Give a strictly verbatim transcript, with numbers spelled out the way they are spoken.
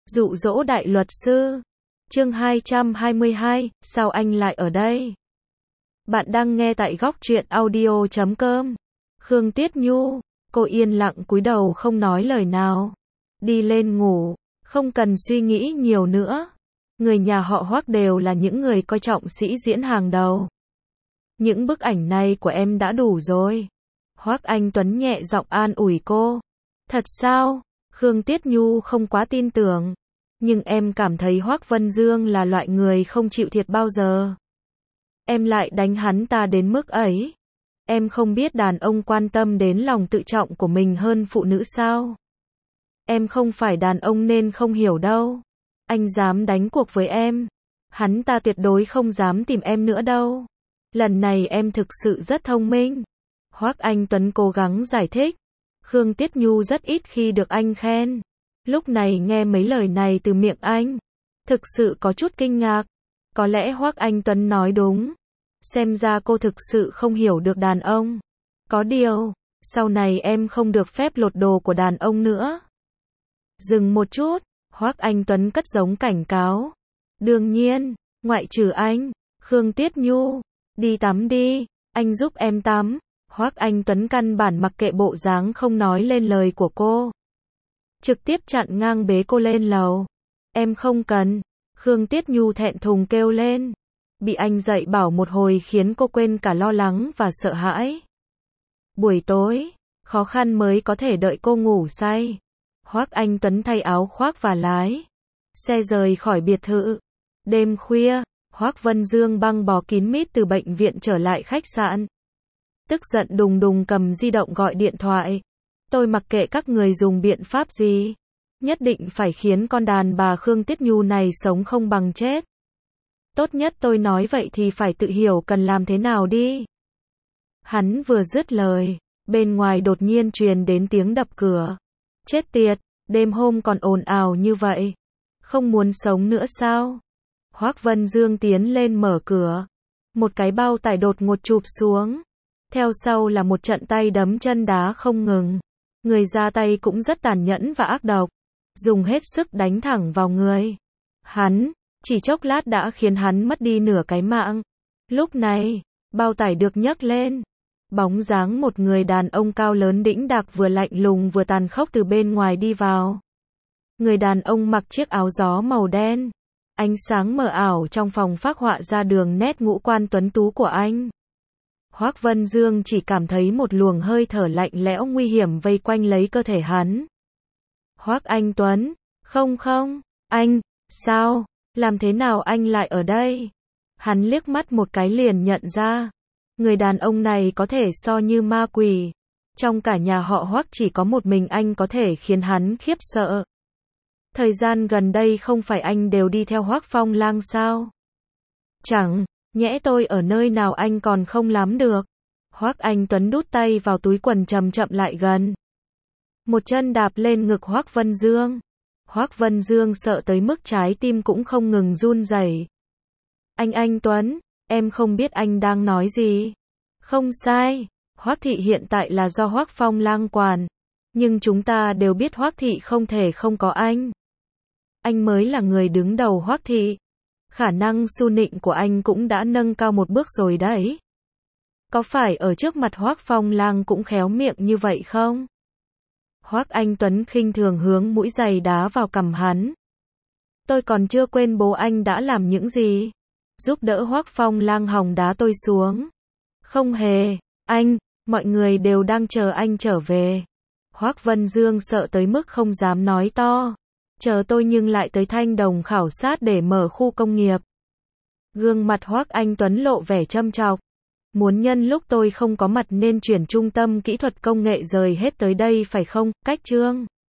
Dụ dỗ đại luật sư. Chương hai trăm hai mươi hai, sao anh lại ở đây? Bạn đang nghe tại góc truyện audio chấm com. Khương Tiết Nhu, cô yên lặng cúi đầu không nói lời nào. Đi lên ngủ, không cần suy nghĩ nhiều nữa. Người nhà họ Hoắc đều là những người coi trọng sĩ diễn hàng đầu. Những bức ảnh này của em đã đủ rồi. Hoắc Anh Tuấn nhẹ giọng an ủi cô. Thật sao? Khương Tiết Nhu không quá tin tưởng. Nhưng em cảm thấy Hoắc Vân Dương là loại người không chịu thiệt bao giờ. Em lại đánh hắn ta đến mức ấy. Em không biết đàn ông quan tâm đến lòng tự trọng của mình hơn phụ nữ sao? Em không phải đàn ông nên không hiểu đâu. Anh dám đánh cuộc với em. Hắn ta tuyệt đối không dám tìm em nữa đâu. Lần này em thực sự rất thông minh. Hoắc Anh Tuấn cố gắng giải thích. Khương Tiết Nhu rất ít khi được anh khen. Lúc này nghe mấy lời này từ miệng anh, thực sự có chút kinh ngạc. Có lẽ Hoắc Anh Tuấn nói đúng. Xem ra cô thực sự không hiểu được đàn ông. Có điều, sau này em không được phép lột đồ của đàn ông nữa. Dừng một chút, Hoắc Anh Tuấn cất giống cảnh cáo. Đương nhiên, ngoại trừ anh, Khương Tiết Nhu, đi tắm đi, anh giúp em tắm. Hoắc Anh Tuấn căn bản mặc kệ bộ dáng không nói lên lời của cô. Trực tiếp chặn ngang bế cô lên lầu. Em không cần. Khương Tiết Nhu thẹn thùng kêu lên. Bị anh dạy bảo một hồi khiến cô quên cả lo lắng và sợ hãi. Buổi tối, khó khăn mới có thể đợi cô ngủ say. Hoắc Anh Tuấn thay áo khoác và lái xe rời khỏi biệt thự. Đêm khuya, Hoắc Vân Dương băng bó kín mít từ bệnh viện trở lại khách sạn. Tức giận đùng đùng cầm di động gọi điện thoại. Tôi mặc kệ các người dùng biện pháp gì. Nhất định phải khiến con đàn bà Khương Tiết Nhu này sống không bằng chết. Tốt nhất tôi nói vậy thì phải tự hiểu cần làm thế nào đi. Hắn vừa dứt lời, bên ngoài đột nhiên truyền đến tiếng đập cửa. Chết tiệt, đêm hôm còn ồn ào như vậy. Không muốn sống nữa sao? Hoắc Vân Dương tiến lên mở cửa. Một cái bao tải đột ngột chụp xuống. Theo sau là một trận tay đấm chân đá không ngừng. Người ra tay cũng rất tàn nhẫn và ác độc. Dùng hết sức đánh thẳng vào người. Hắn, chỉ chốc lát đã khiến hắn mất đi nửa cái mạng. Lúc này, bao tải được nhấc lên. Bóng dáng một người đàn ông cao lớn đĩnh đạc vừa lạnh lùng vừa tàn khốc từ bên ngoài đi vào. Người đàn ông mặc chiếc áo gió màu đen. Ánh sáng mờ ảo trong phòng phác họa ra đường nét ngũ quan tuấn tú của anh. Hoắc Vân Dương chỉ cảm thấy một luồng hơi thở lạnh lẽo nguy hiểm vây quanh lấy cơ thể hắn. Hoắc Anh Tuấn, không không, anh, sao, làm thế nào anh lại ở đây? Hắn liếc mắt một cái liền nhận ra, người đàn ông này có thể so như ma quỷ. Trong cả nhà họ Hoắc chỉ có một mình anh có thể khiến hắn khiếp sợ. Thời gian gần đây không phải anh đều đi theo Hoắc Phong Lang sao? Chẳng nhẽ tôi ở nơi nào anh còn không lắm được. Hoắc Anh Tuấn đút tay vào túi quần chậm chậm lại gần. Một chân đạp lên ngực Hoắc Vân Dương. Hoắc Vân Dương sợ tới mức trái tim cũng không ngừng run rẩy. Anh Anh Tuấn, em không biết anh đang nói gì. Không sai, Hoắc thị hiện tại là do Hoắc Phong Lang quản. Nhưng chúng ta đều biết Hoắc thị không thể không có anh. Anh mới là người đứng đầu Hoắc thị. Khả năng su nịnh của anh cũng đã nâng cao một bước rồi đấy. Có phải ở trước mặt Hoắc Phong Lang cũng khéo miệng như vậy không? Hoắc Anh Tuấn khinh thường hướng mũi giày đá vào cằm hắn. Tôi còn chưa quên bố anh đã làm những gì. Giúp đỡ Hoắc Phong Lang hòng đá tôi xuống. Không hề, anh, mọi người đều đang chờ anh trở về. Hoắc Vân Dương sợ tới mức không dám nói to. Chờ tôi nhưng lại tới Thanh Đồng khảo sát để mở khu công nghiệp. Gương mặt Hoắc Anh Tuấn lộ vẻ châm chọc. Muốn nhân lúc tôi không có mặt nên chuyển trung tâm kỹ thuật công nghệ rời hết tới đây phải không? Cách Trương